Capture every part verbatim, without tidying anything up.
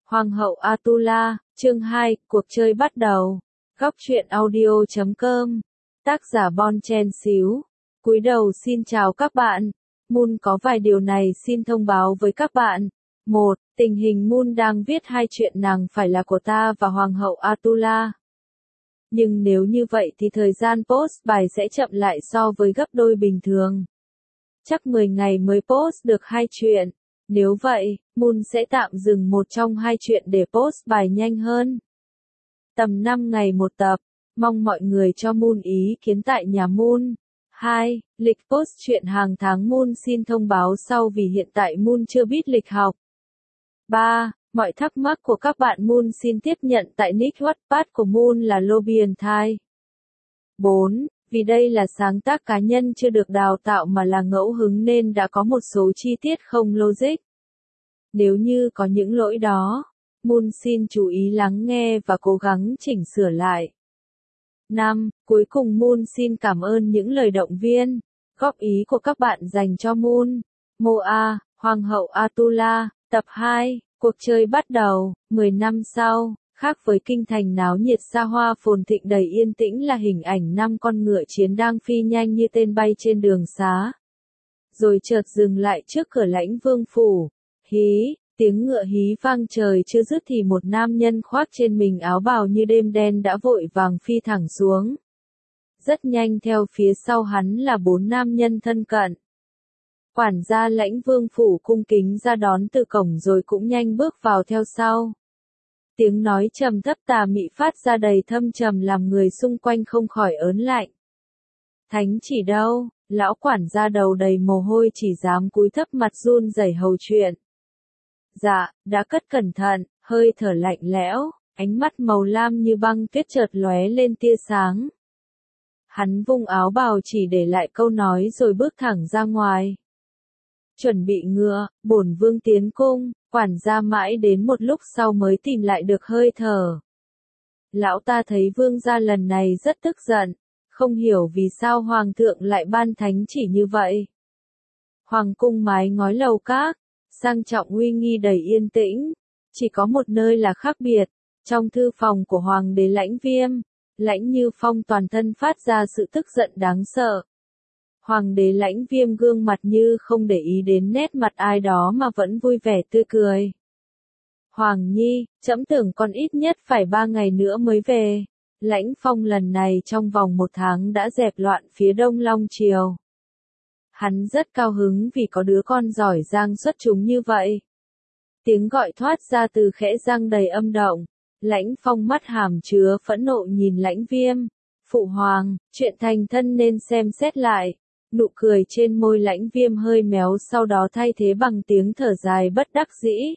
Hoàng hậu Atula, chương hai, cuộc chơi bắt đầu. Góc truyện audio chấm com. Tác giả Bon Chen xíu. Cúi đầu xin chào các bạn. Moon có vài điều này xin thông báo với các bạn. một. Tình hình Moon đang viết hai chuyện nàng phải là của ta và Hoàng hậu Atula. Nhưng nếu như vậy thì thời gian post bài sẽ chậm lại so với gấp đôi bình thường. Chắc mười ngày mới post được hai chuyện. Nếu vậy, Moon sẽ tạm dừng một trong hai chuyện để post bài nhanh hơn. Tầm năm ngày một tập, mong mọi người cho Moon ý kiến tại nhà Moon. hai. Lịch post chuyện hàng tháng Moon xin thông báo sau vì hiện tại Moon chưa biết lịch học. ba. Mọi thắc mắc của các bạn Moon xin tiếp nhận tại nick Wattpad của Moon là Lobian Thai. bốn. Vì đây là sáng tác cá nhân chưa được đào tạo mà là ngẫu hứng nên đã có một số chi tiết không logic. Nếu như có những lỗi đó, Moon xin chú ý lắng nghe và cố gắng chỉnh sửa lại. năm. Cuối cùng Moon xin cảm ơn những lời động viên, góp ý của các bạn dành cho Moon. Moa, Hoàng hậu Atula, tập hai, cuộc chơi bắt đầu. mười năm sau, khác với kinh thành náo nhiệt xa hoa phồn thịnh đầy yên tĩnh là hình ảnh năm con ngựa chiến đang phi nhanh như tên bay trên đường xá. Rồi chợt dừng lại trước cửa lãnh vương phủ. Hí, tiếng ngựa hí vang trời chưa dứt thì một nam nhân khoác trên mình áo bào như đêm đen đã vội vàng phi thẳng xuống. Rất nhanh theo phía sau hắn là bốn nam nhân thân cận. Quản gia lãnh vương phủ cung kính ra đón từ cổng rồi cũng nhanh bước vào theo sau. Tiếng nói trầm thấp tà mị phát ra đầy thâm trầm làm người xung quanh không khỏi ớn lạnh. Thánh chỉ đâu, lão quản gia đầu đầy mồ hôi chỉ dám cúi thấp mặt run rẩy hầu chuyện. Dạ, đã cất cẩn thận, hơi thở lạnh lẽo, ánh mắt màu lam như băng tuyết chợt lóe lên tia sáng. Hắn vung áo bào chỉ để lại câu nói rồi bước thẳng ra ngoài. Chuẩn bị ngựa, bổn vương tiến cung, quản gia mãi đến một lúc sau mới tìm lại được hơi thở. Lão ta thấy vương gia lần này rất tức giận, không hiểu vì sao hoàng thượng lại ban thánh chỉ như vậy. Hoàng cung mái ngói lầu các, sang trọng uy nghi đầy yên tĩnh, chỉ có một nơi là khác biệt, trong thư phòng của hoàng đế Lãnh Viêm, Lãnh Như Phong toàn thân phát ra sự tức giận đáng sợ. Hoàng đế Lãnh Viêm gương mặt như không để ý đến nét mặt ai đó mà vẫn vui vẻ tươi cười. Hoàng Nhi, trẫm tưởng con ít nhất phải ba ngày nữa mới về. Lãnh Phong lần này trong vòng một tháng đã dẹp loạn phía Đông Long Triều. Hắn rất cao hứng vì có đứa con giỏi giang xuất chúng như vậy. Tiếng gọi thoát ra từ khẽ răng đầy âm động. Lãnh Phong mắt hàm chứa phẫn nộ nhìn Lãnh Viêm. Phụ hoàng, chuyện thành thân nên xem xét lại. Nụ cười trên môi Lãnh Viêm hơi méo sau đó thay thế bằng tiếng thở dài bất đắc dĩ.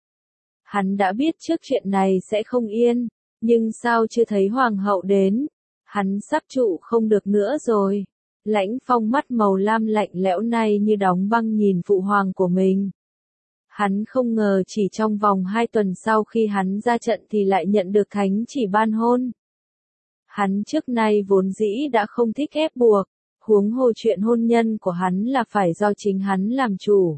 Hắn đã biết trước chuyện này sẽ không yên, nhưng sao chưa thấy hoàng hậu đến? Hắn sắp trụ không được nữa rồi. Lãnh Phong mắt màu lam lạnh lẽo này như đóng băng nhìn phụ hoàng của mình. Hắn không ngờ chỉ trong vòng hai tuần sau khi hắn ra trận thì lại nhận được thánh chỉ ban hôn. Hắn trước nay vốn dĩ đã không thích ép buộc, huống hồ chuyện hôn nhân của hắn là phải do chính hắn làm chủ.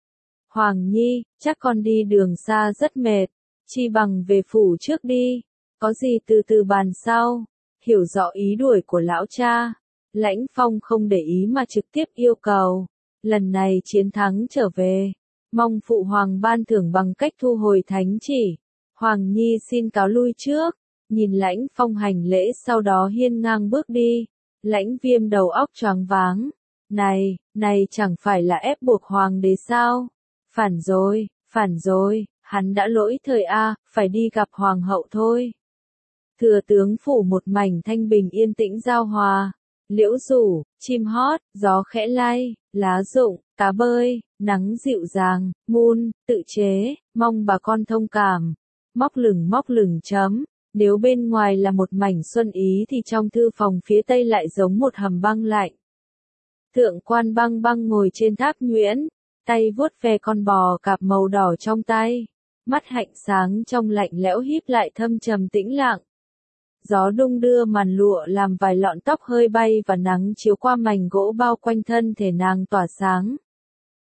Hoàng Nhi, chắc con đi đường xa rất mệt, chi bằng về phủ trước đi, có gì từ từ bàn sau. Hiểu rõ ý đuổi của lão cha, Lãnh Phong không để ý mà trực tiếp yêu cầu, lần này chiến thắng trở về, mong phụ hoàng ban thưởng bằng cách thu hồi thánh chỉ. Hoàng Nhi xin cáo lui trước, nhìn Lãnh Phong hành lễ sau đó hiên ngang bước đi. Lãnh Viêm đầu óc choáng váng, này, này chẳng phải là ép buộc hoàng đế sao? Phản rồi, phản rồi, hắn đã lỗi thời a, phải đi gặp hoàng hậu thôi. Thừa tướng phủ một mảnh thanh bình yên tĩnh giao hòa, liễu rủ, chim hót, gió khẽ lay, lá rụng, cá bơi, nắng dịu dàng, Moon, tự chế, mong bà con thông cảm. Móc lửng móc lửng chấm, nếu bên ngoài là một mảnh xuân ý thì trong thư phòng phía tây lại giống một hầm băng lạnh. Thượng quan băng băng ngồi trên tháp nhuyễn, tay vuốt ve con bò cạp màu đỏ trong tay, mắt hạnh sáng trong lạnh lẽo híp lại thâm trầm tĩnh lặng. Gió đung đưa màn lụa làm vài lọn tóc hơi bay và nắng chiếu qua mảnh gỗ bao quanh thân thể nàng tỏa sáng.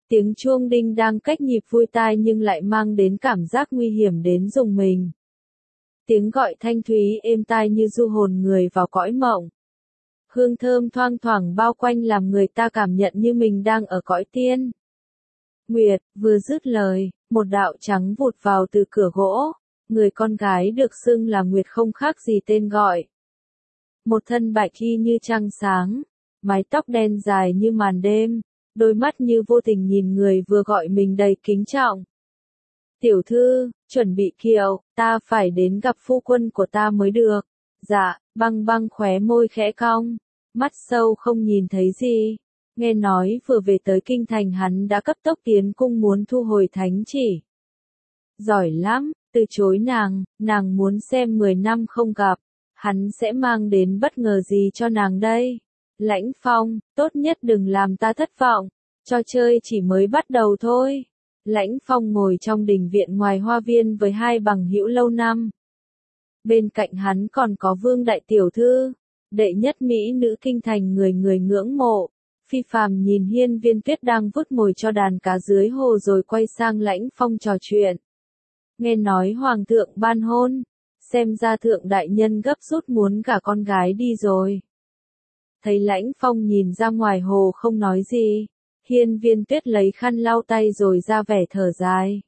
Tiếng chuông đinh đang cách nhịp vui tai nhưng lại mang đến cảm giác nguy hiểm đến rùng mình. Tiếng gọi thanh thúy êm tai như du hồn người vào cõi mộng. Hương thơm thoang thoảng bao quanh làm người ta cảm nhận như mình đang ở cõi tiên. Nguyệt, vừa dứt lời, một đạo trắng vụt vào từ cửa gỗ. Người con gái được xưng là Nguyệt không khác gì tên gọi. Một thân bạch y như trăng sáng, mái tóc đen dài như màn đêm, đôi mắt như vô tình nhìn người vừa gọi mình đầy kính trọng. Tiểu thư, chuẩn bị kiệu, ta phải đến gặp phu quân của ta mới được. Dạ, băng băng khóe môi khẽ cong, mắt sâu không nhìn thấy gì. Nghe nói vừa về tới kinh thành hắn đã cấp tốc tiến cung muốn thu hồi thánh chỉ. Giỏi lắm, từ chối nàng, nàng muốn xem mười năm không gặp, hắn sẽ mang đến bất ngờ gì cho nàng đây. Lãnh Phong, tốt nhất đừng làm ta thất vọng, trò chơi chỉ mới bắt đầu thôi. Lãnh Phong ngồi trong đình viện ngoài hoa viên với hai bằng hữu lâu năm. Bên cạnh hắn còn có Vương đại tiểu thư, đệ nhất mỹ nữ kinh thành người người ngưỡng mộ. Phi Phàm nhìn Hiên Viên Tuyết đang vứt mồi cho đàn cá dưới hồ rồi quay sang Lãnh Phong trò chuyện. Nghe nói hoàng thượng ban hôn, xem ra thượng đại nhân gấp rút muốn cả con gái đi rồi. Thấy Lãnh Phong nhìn ra ngoài hồ không nói gì, Hiên Viên Tuyết lấy khăn lau tay rồi ra vẻ thở dài.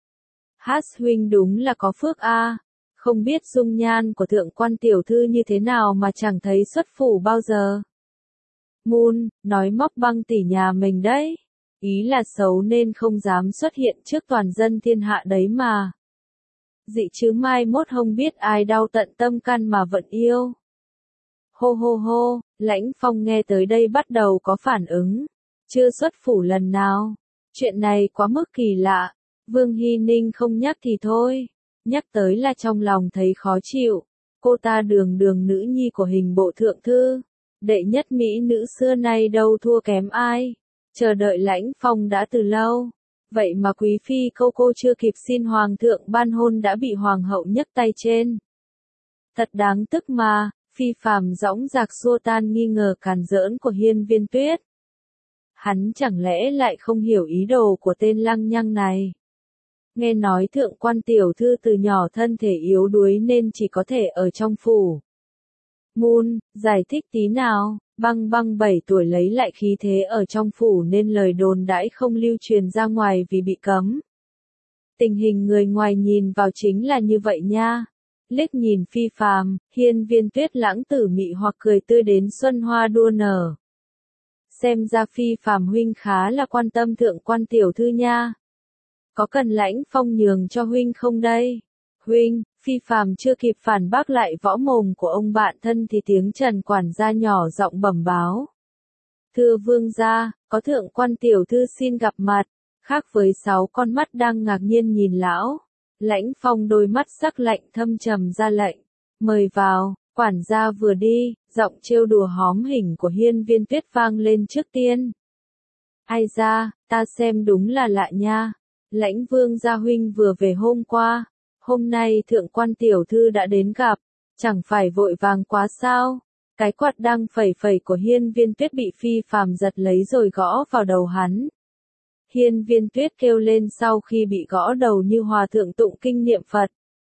Hát huynh đúng là có phước a, không biết dung nhan của thượng quan tiểu thư như thế nào mà chẳng thấy xuất phủ bao giờ. Moon, nói móc băng tỷ nhà mình đấy, ý là xấu nên không dám xuất hiện trước toàn dân thiên hạ đấy mà. Dị chứ mai mốt không biết ai đau tận tâm can mà vẫn yêu. Hô hô hô, Lãnh Phong nghe tới đây bắt đầu có phản ứng. Chưa xuất phủ lần nào. Chuyện này quá mức kỳ lạ. Vương Hy Ninh không nhắc thì thôi. Nhắc tới là trong lòng thấy khó chịu. Cô ta đường đường nữ nhi của hình bộ thượng thư. Đệ nhất mỹ nữ xưa nay đâu thua kém ai. Chờ đợi Lãnh Phong đã từ lâu. Vậy mà quý phi câu cô chưa kịp xin hoàng thượng ban hôn đã bị hoàng hậu nhấc tay trên. Thật đáng tức mà. Phi Phàm dõng dạc xua tan nghi ngờ càn giỡn của Hiên Viên Tuyết. Hắn chẳng lẽ lại không hiểu ý đồ của tên lăng nhăng này. Nghe nói thượng quan tiểu thư từ nhỏ thân thể yếu đuối nên chỉ có thể ở trong phủ. Moon, giải thích tí nào, băng băng bảy tuổi lấy lại khí thế ở trong phủ nên lời đồn đãi không lưu truyền ra ngoài vì bị cấm. Tình hình người ngoài nhìn vào chính là như vậy nha. Liếc nhìn Phi Phàm, Hiên Viên Tuyết lãng tử mị hoặc cười tươi đến xuân hoa đua nở. Xem ra Phi Phàm huynh khá là quan tâm thượng quan tiểu thư nha. Có cần Lãnh Phong nhường cho huynh không đây? Huynh, Phi Phàm chưa kịp phản bác lại võ mồm của ông bạn thân thì tiếng Trần quản gia nhỏ giọng bẩm báo. Thưa vương gia, có thượng quan tiểu thư xin gặp mặt, khác với sáu con mắt đang ngạc nhiên nhìn lão. Lãnh Phong đôi mắt sắc lạnh thâm trầm ra lệnh. Mời vào, quản gia vừa đi, giọng trêu đùa hóm hỉnh của Hiên Viên Tuyết vang lên trước tiên. Ai ra, ta xem đúng là lạ nha. Lãnh vương gia huynh vừa về hôm qua. Hôm nay thượng quan tiểu thư đã đến gặp. Chẳng phải vội vàng quá sao. Cái quạt đang phẩy phẩy của Hiên Viên Tuyết bị Phi Phàm giật lấy rồi gõ vào đầu hắn. Hiên Viên Tuyết kêu lên sau khi bị gõ đầu như hòa thượng tụng kinh niệm Phật.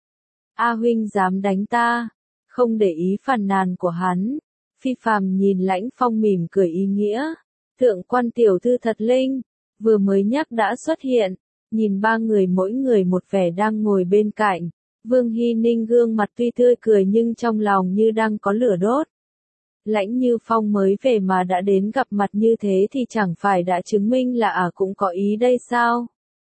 A huynh dám đánh ta, không để ý phàn nàn của hắn. Phi Phàm nhìn Lãnh Phong mỉm cười ý nghĩa. Thượng quan tiểu thư thật linh, vừa mới nhắc đã xuất hiện. Nhìn ba người mỗi người một vẻ đang ngồi bên cạnh. Vương Hy Ninh gương mặt tuy tươi cười nhưng trong lòng như đang có lửa đốt. Lãnh Như Phong mới về mà đã đến gặp mặt như thế thì chẳng phải đã chứng minh là à cũng có ý đây sao?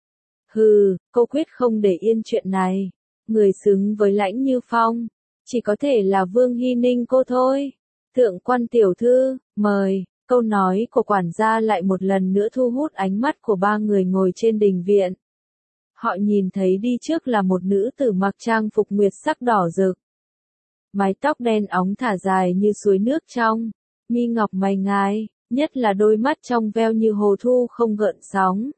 Hừ, cô quyết không để yên chuyện này. Người xứng với Lãnh Như Phong, chỉ có thể là Vương Hy Ninh cô thôi. Thượng quan tiểu thư, mời. Câu nói của quản gia lại một lần nữa thu hút ánh mắt của ba người ngồi trên đình viện. Họ nhìn thấy đi trước là một nữ tử mặc trang phục nguyệt sắc đỏ rực. Mái tóc đen óng thả dài như suối nước trong, mi ngọc mày ngài, nhất là đôi mắt trong veo như hồ thu không gợn sóng.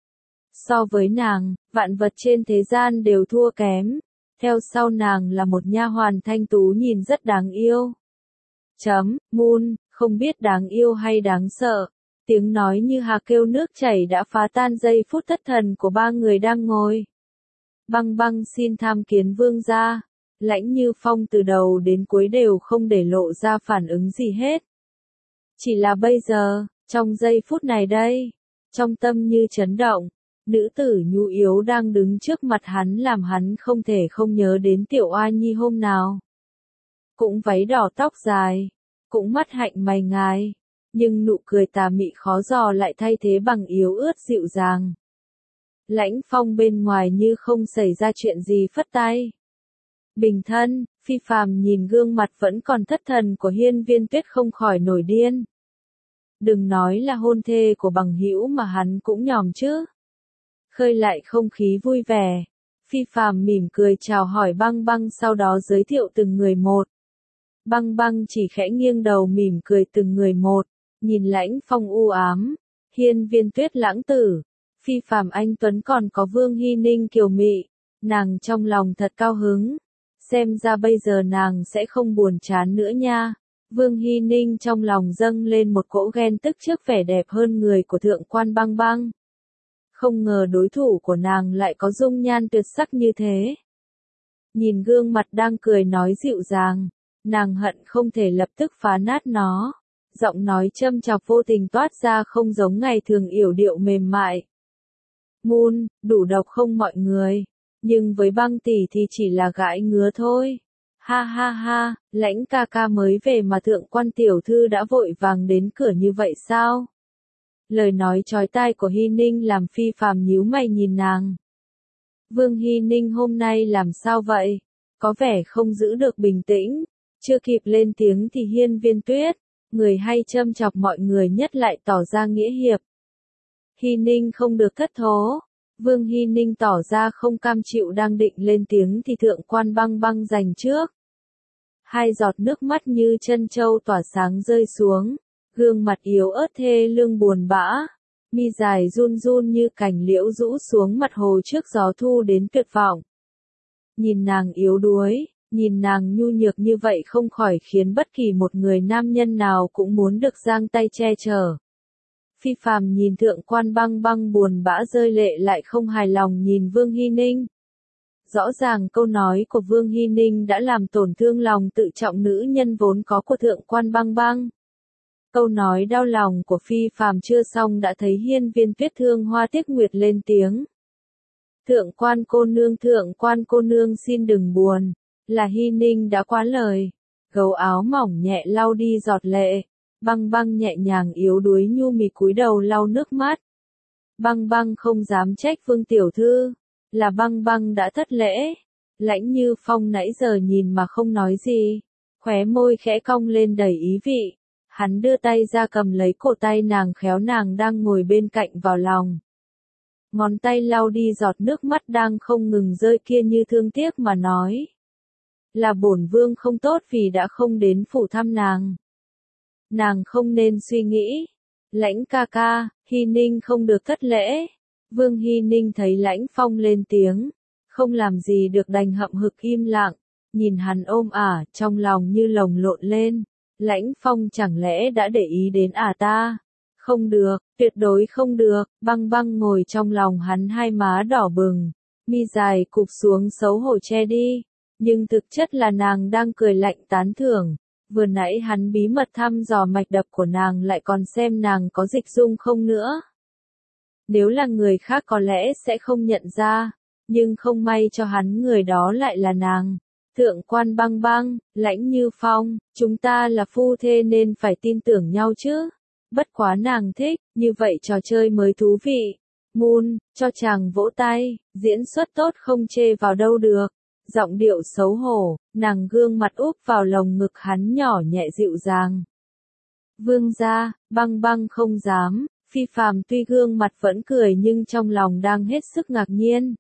So với nàng, vạn vật trên thế gian đều thua kém. Theo sau nàng là một nha hoàn thanh tú nhìn rất đáng yêu. Chấm, Moon, không biết đáng yêu hay đáng sợ. Tiếng nói như hà kêu nước chảy đã phá tan giây phút thất thần của ba người đang ngồi. Băng băng xin tham kiến vương gia. Lãnh Như Phong từ đầu đến cuối đều không để lộ ra phản ứng gì hết. Chỉ là bây giờ, trong giây phút này đây, trong tâm như chấn động, nữ tử nhu yếu đang đứng trước mặt hắn làm hắn không thể không nhớ đến Tiểu Oa Nhi hôm nào. Cũng váy đỏ tóc dài, cũng mắt hạnh mày ngài, nhưng nụ cười tà mị khó dò lại thay thế bằng yếu ớt dịu dàng. Lãnh Phong bên ngoài như không xảy ra chuyện gì phất tay. Bình thân, Phi Phàm nhìn gương mặt vẫn còn thất thần của Hiên Viên Tuyết không khỏi nổi điên. Đừng nói là hôn thê của bằng hữu mà hắn cũng nhòm chứ. Khơi lại không khí vui vẻ. Phi Phàm mỉm cười chào hỏi Băng Băng sau đó giới thiệu từng người một. Băng Băng chỉ khẽ nghiêng đầu mỉm cười từng người một, nhìn Lãnh Phong u ám, Hiên Viên Tuyết lãng tử, Phi Phàm anh tuấn còn có Vương Hy Ninh kiều mị, nàng trong lòng thật cao hứng. Xem ra bây giờ nàng sẽ không buồn chán nữa nha. Vương Hy Ninh trong lòng dâng lên một cỗ ghen tức trước vẻ đẹp hơn người của thượng quan Băng Băng. Không ngờ đối thủ của nàng lại có dung nhan tuyệt sắc như thế. Nhìn gương mặt đang cười nói dịu dàng, nàng hận không thể lập tức phá nát nó. Giọng nói châm chọc vô tình toát ra không giống ngày thường yểu điệu mềm mại. Moon, đủ độc không mọi người, nhưng với Băng tỷ thì chỉ là gãi ngứa thôi. Ha ha ha, Lãnh ca ca mới về mà thượng quan tiểu thư đã vội vàng đến cửa như vậy sao? Lời nói chói tai của Hy Ninh làm Phi Phàm nhíu mày nhìn nàng. Vương Hy Ninh hôm nay làm sao vậy? Có vẻ không giữ được bình tĩnh. Chưa kịp lên tiếng thì Hiên Viên Tuyết, người hay châm chọc mọi người nhất lại tỏ ra nghĩa hiệp. Hy Ninh không được thất thố. Vương Hy Ninh tỏ ra không cam chịu đang định lên tiếng thì thượng quan Băng Băng giành trước. Hai giọt nước mắt như chân châu tỏa sáng rơi xuống, gương mặt yếu ớt thê lương buồn bã, mi dài run run như cành liễu rũ xuống mặt hồ trước gió thu đến tuyệt vọng. Nhìn nàng yếu đuối, nhìn nàng nhu nhược như vậy không khỏi khiến bất kỳ một người nam nhân nào cũng muốn được giang tay che chở. Phi Phàm nhìn thượng quan Băng Băng buồn bã rơi lệ lại không hài lòng nhìn Vương Hy Ninh. Rõ ràng câu nói của Vương Hy Ninh đã làm tổn thương lòng tự trọng nữ nhân vốn có của thượng quan Băng Băng. Câu nói đau lòng của Phi Phàm chưa xong đã thấy Hiên Viên Tuyết thương hoa tiếc nguyệt lên tiếng. Thượng quan cô nương thượng quan cô nương xin đừng buồn, là Hy Ninh đã quá lời. Gấu áo mỏng nhẹ lau đi giọt lệ. Băng Băng nhẹ nhàng yếu đuối nhu mì cúi đầu lau nước mắt. Băng Băng không dám trách Vương tiểu thư, là Băng Băng đã thất lễ. Lãnh Như Phong nãy giờ nhìn mà không nói gì, khóe môi khẽ cong lên đầy ý vị. Hắn đưa tay ra cầm lấy cổ tay nàng khéo nàng đang ngồi bên cạnh vào lòng. Ngón tay lau đi giọt nước mắt đang không ngừng rơi kia như thương tiếc mà nói. Là bổn vương không tốt vì đã không đến phủ thăm nàng. Nàng không nên suy nghĩ. Lãnh ca ca, Hy Ninh không được thất lễ. Vương Hy Ninh thấy Lãnh Phong lên tiếng, không làm gì được đành hậm hực im lặng, nhìn hắn ôm ả, trong lòng như lồng lộn lên. Lãnh Phong chẳng lẽ đã để ý đến ả ta? Không được, tuyệt đối không được. Băng Băng ngồi trong lòng hắn hai má đỏ bừng, mi dài cụp xuống xấu hổ che đi, nhưng thực chất là nàng đang cười lạnh tán thưởng. Vừa nãy hắn bí mật thăm dò mạch đập của nàng lại còn xem nàng có dịch dung không nữa. Nếu là người khác có lẽ sẽ không nhận ra, nhưng không may cho hắn người đó lại là nàng. Thượng quan Băng Băng, Lãnh Như Phong, chúng ta là phu thê nên phải tin tưởng nhau chứ. Bất quá nàng thích, như vậy trò chơi mới thú vị. Moon, cho chàng vỗ tay, diễn xuất tốt không chê vào đâu được. Giọng điệu xấu hổ, nàng gương mặt úp vào lồng ngực hắn nhỏ nhẹ dịu dàng. Vương gia, Băng Băng không dám, Phi Phàm tuy gương mặt vẫn cười nhưng trong lòng đang hết sức ngạc nhiên.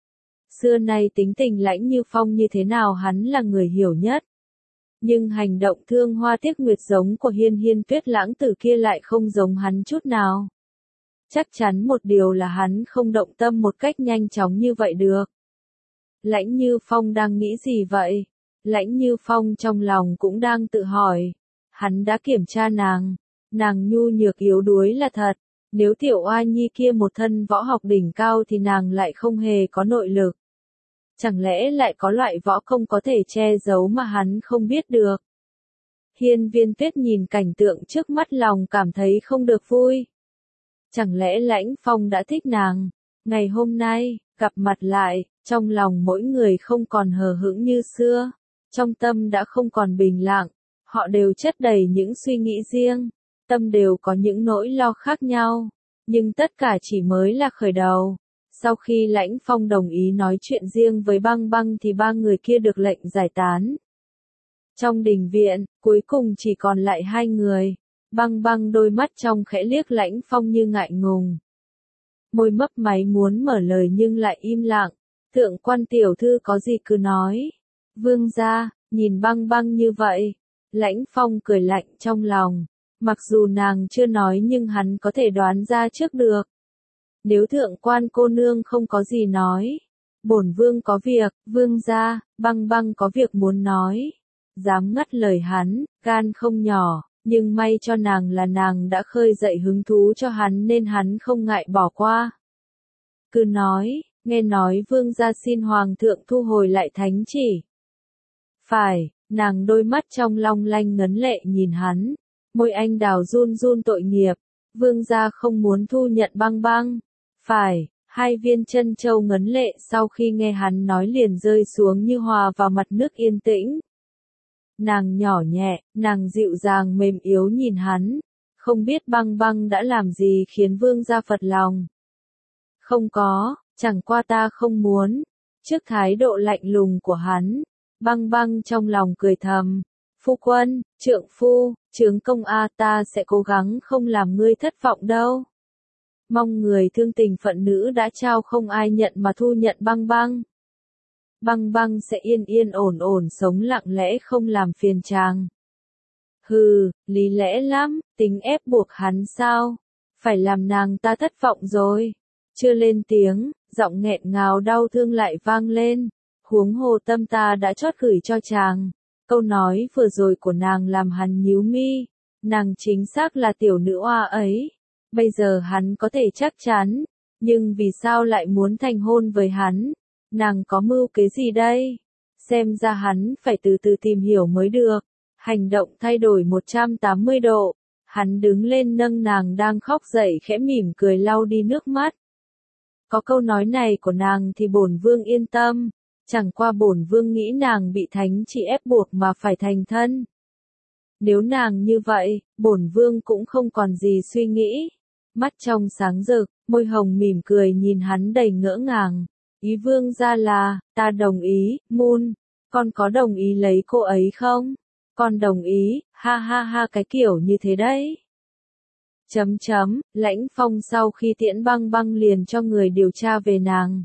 Xưa nay tính tình Lãnh Như Phong như thế nào hắn là người hiểu nhất. Nhưng hành động thương hoa tiếc nguyệt giống của Hiên Hiên Tuyết lãng tử kia lại không giống hắn chút nào. Chắc chắn một điều là hắn không động tâm một cách nhanh chóng như vậy được. Lãnh Như Phong đang nghĩ gì vậy? Lãnh Như Phong trong lòng cũng đang tự hỏi. Hắn đã kiểm tra nàng, Nàng nhu nhược yếu đuối là thật, nếu tiểu oa nhi kia một thân võ học đỉnh cao thì nàng lại không hề có nội lực. Chẳng lẽ lại có loại võ công có thể che giấu mà hắn không biết được? Hiên Viên Tuyết nhìn cảnh tượng trước mắt lòng cảm thấy không được vui. Chẳng lẽ Lãnh Phong đã thích nàng? Ngày hôm nay, gặp mặt lại, trong lòng mỗi người không còn hờ hững như xưa, trong tâm đã không còn bình lặng, họ đều chất đầy những suy nghĩ riêng, tâm đều có những nỗi lo khác nhau, nhưng tất cả chỉ mới là khởi đầu. Sau khi Lãnh Phong đồng ý nói chuyện riêng với Băng Băng thì ba người kia được lệnh giải tán. Trong đình viện, cuối cùng chỉ còn lại hai người. Băng Băng đôi mắt trong khẽ liếc Lãnh Phong như ngại ngùng. Môi mấp máy muốn mở lời nhưng lại im lặng. Thượng quan tiểu thư có gì cứ nói. Vương gia, nhìn Băng Băng như vậy. Lãnh Phong cười lạnh trong lòng. Mặc dù nàng chưa nói nhưng hắn có thể đoán ra trước được. Nếu thượng quan cô nương không có gì nói. Bổn vương có việc, vương gia, Băng Băng có việc muốn nói. Dám ngắt lời hắn, gan không nhỏ, nhưng may cho nàng là nàng đã khơi dậy hứng thú cho hắn nên hắn không ngại bỏ qua. Cứ nói, nghe nói vương gia xin hoàng thượng thu hồi lại thánh chỉ. Phải, nàng đôi mắt trong long lanh ngấn lệ nhìn hắn, môi anh đào run run tội nghiệp, vương gia không muốn thu nhận Băng Băng. Phải, hai viên chân châu ngấn lệ sau khi nghe hắn nói liền rơi xuống như hòa vào mặt nước yên tĩnh. Nàng nhỏ nhẹ, nàng dịu dàng mềm yếu nhìn hắn, không biết Băng Băng đã làm gì khiến vương gia phật lòng. Không có, chẳng qua ta không muốn. Trước thái độ lạnh lùng của hắn, Băng Băng trong lòng cười thầm. Phu quân, trượng phu, chướng công a ta sẽ cố gắng không làm ngươi thất vọng đâu. Mong người thương tình phận nữ đã trao không ai nhận mà thu nhận Băng Băng. Băng Băng sẽ yên yên ổn ổn sống lặng lẽ không làm phiền chàng. Hừ, lý lẽ lắm, tính ép buộc hắn sao? Phải làm nàng ta thất vọng rồi. Chưa lên tiếng, giọng nghẹn ngào đau thương lại vang lên. Huống hồ tâm ta đã chót gửi cho chàng. Câu nói vừa rồi của nàng làm hắn nhíu mi. Nàng chính xác là tiểu nữ oa ấy. Bây giờ hắn có thể chắc chắn. Nhưng vì sao lại muốn thành hôn với hắn? Nàng có mưu kế gì đây? Xem ra hắn phải từ từ tìm hiểu mới được. Hành động thay đổi một trăm tám mươi độ. Hắn đứng lên nâng nàng đang khóc dậy khẽ mỉm cười lau đi nước mắt. Có câu nói này của nàng thì bổn vương yên tâm. Chẳng qua bổn vương nghĩ nàng bị thánh chỉ ép buộc mà phải thành thân. Nếu nàng như vậy, bổn vương cũng không còn gì suy nghĩ. Mắt trong sáng rực, môi hồng mỉm cười nhìn hắn đầy ngỡ ngàng. Ý vương ra là, ta đồng ý, Moon, con có đồng ý lấy cô ấy không? Con đồng ý, ha ha ha cái kiểu như thế đấy. Chấm chấm, Lãnh Phong sau khi tiễn Băng Băng liền cho người điều tra về nàng.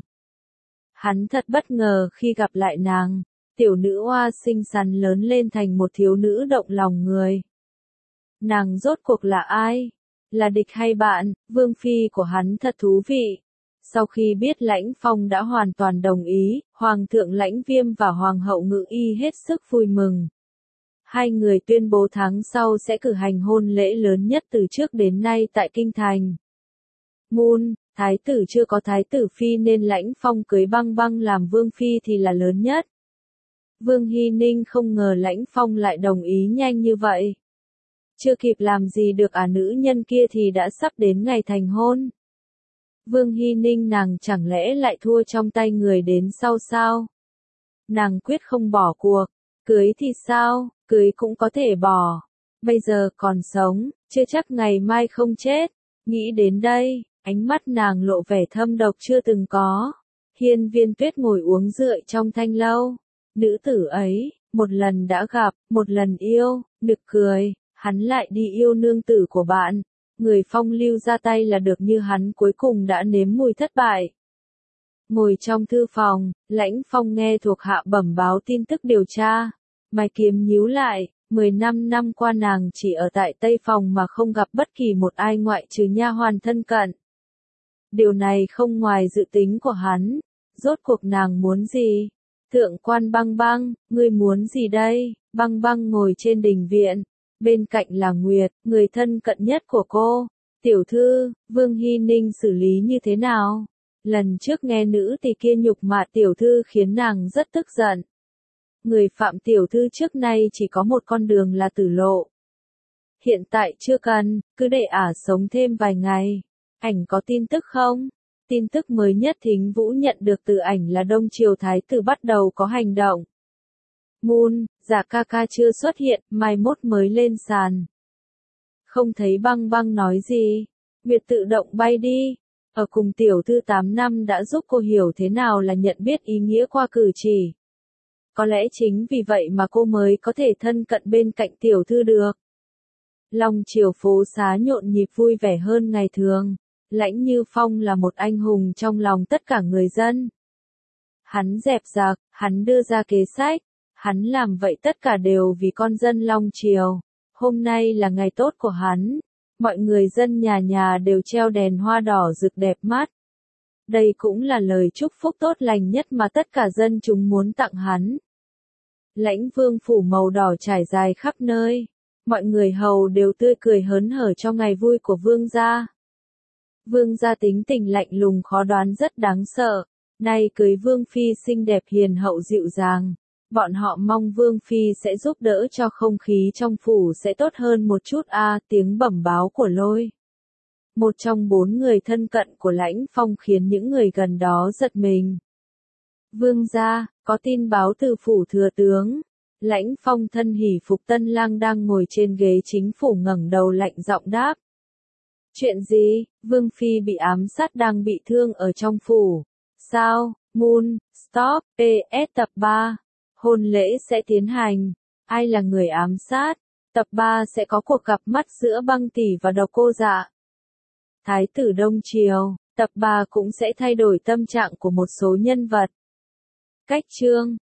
Hắn thật bất ngờ khi gặp lại nàng, tiểu nữ oa xinh xắn lớn lên thành một thiếu nữ động lòng người. Nàng rốt cuộc là ai? Là địch hay bạn? Vương phi của hắn thật thú vị. Sau khi biết Lãnh Phong đã hoàn toàn đồng ý, Hoàng thượng Lãnh Viêm và Hoàng hậu Ngự Y hết sức vui mừng. Hai người tuyên bố tháng sau sẽ cử hành hôn lễ lớn nhất từ trước đến nay tại Kinh Thành. Moon, thái tử chưa có thái tử phi nên Lãnh Phong cưới Băng Băng làm vương phi thì là lớn nhất. Vương Hy Ninh không ngờ Lãnh Phong lại đồng ý nhanh như vậy. Chưa kịp làm gì được à nữ nhân kia thì đã sắp đến ngày thành hôn. Vương Hy Ninh nàng chẳng lẽ lại thua trong tay người đến sau sao? Nàng quyết không bỏ cuộc, cưới thì sao, cưới cũng có thể bỏ. Bây giờ còn sống, chưa chắc ngày mai không chết. Nghĩ đến đây, ánh mắt nàng lộ vẻ thâm độc chưa từng có. Hiên Viên Tuyết ngồi uống rượu trong thanh lâu. Nữ tử ấy, một lần đã gặp, một lần yêu, nực cười, hắn lại đi yêu nương tử của bạn. Người phong lưu ra tay là được như hắn cuối cùng đã nếm mùi thất bại. Ngồi trong thư phòng, Lãnh Phong nghe thuộc hạ bẩm báo tin tức điều tra. Mày kiếm nhíu lại, mười lăm năm qua nàng chỉ ở tại Tây Phòng mà không gặp bất kỳ một ai ngoại trừ nha hoàn thân cận. Điều này không ngoài dự tính của hắn. Rốt cuộc nàng muốn gì? Thượng quan Băng Băng, ngươi muốn gì đây? Băng Băng ngồi trên đình viện, Bên cạnh là Nguyệt, người thân cận nhất của cô. Tiểu thư, Vương Hy Ninh xử lý như thế nào? Lần trước nghe nữ tỳ kia nhục mạ tiểu thư khiến nàng rất tức giận. Người phạm tiểu thư trước nay chỉ có một con đường là tử lộ. Hiện tại chưa cần, cứ để ả sống thêm vài ngày. Ảnh có tin tức không? Tin tức mới nhất Thính Vũ nhận được từ ảnh là Đông Triều Thái tử bắt đầu có hành động. Moon, giả ca ca chưa xuất hiện, mai mốt mới lên sàn. Không thấy băng băng nói gì. Nguyệt tự động bay đi. Ở cùng tiểu thư tám năm đã giúp cô hiểu thế nào là nhận biết ý nghĩa qua cử chỉ. Có lẽ chính vì vậy mà cô mới có thể thân cận bên cạnh tiểu thư được. Long Triều phố xá nhộn nhịp vui vẻ hơn ngày thường. Lãnh Như Phong là một anh hùng trong lòng tất cả người dân. Hắn dẹp giặc, hắn đưa ra kế sách, hắn làm vậy tất cả đều vì con dân Long Triều. Hôm nay là ngày tốt của hắn. Mọi người dân nhà nhà đều treo đèn hoa đỏ rực đẹp mắt. Đây cũng là lời chúc phúc tốt lành nhất mà tất cả dân chúng muốn tặng hắn. Lãnh Vương phủ màu đỏ trải dài khắp nơi. Mọi người hầu đều tươi cười hớn hở cho ngày vui của vương gia. Vương gia tính tình lạnh lùng khó đoán rất đáng sợ. Nay cưới vương phi xinh đẹp hiền hậu dịu dàng. Bọn họ mong vương phi sẽ giúp đỡ cho không khí trong phủ sẽ tốt hơn một chút a à, tiếng bẩm báo của Lôi. Một trong bốn người thân cận của Lãnh Phong khiến những người gần đó giật mình. Vương gia, có tin báo từ phủ thừa tướng. Lãnh Phong thân hỉ phục tân lang đang ngồi trên ghế chính phủ ngẩng đầu lạnh giọng đáp. Chuyện gì? Vương phi bị ám sát đang bị thương ở trong phủ. Sao? Moon, stop, pê ét tập ba. Hôn lễ sẽ tiến hành. Ai là người ám sát? Tập ba sẽ có cuộc gặp mắt giữa Băng tỷ và Độc Cô Dạ. Thái tử Đông Triều, tập ba cũng sẽ thay đổi tâm trạng của một số nhân vật. Cách chương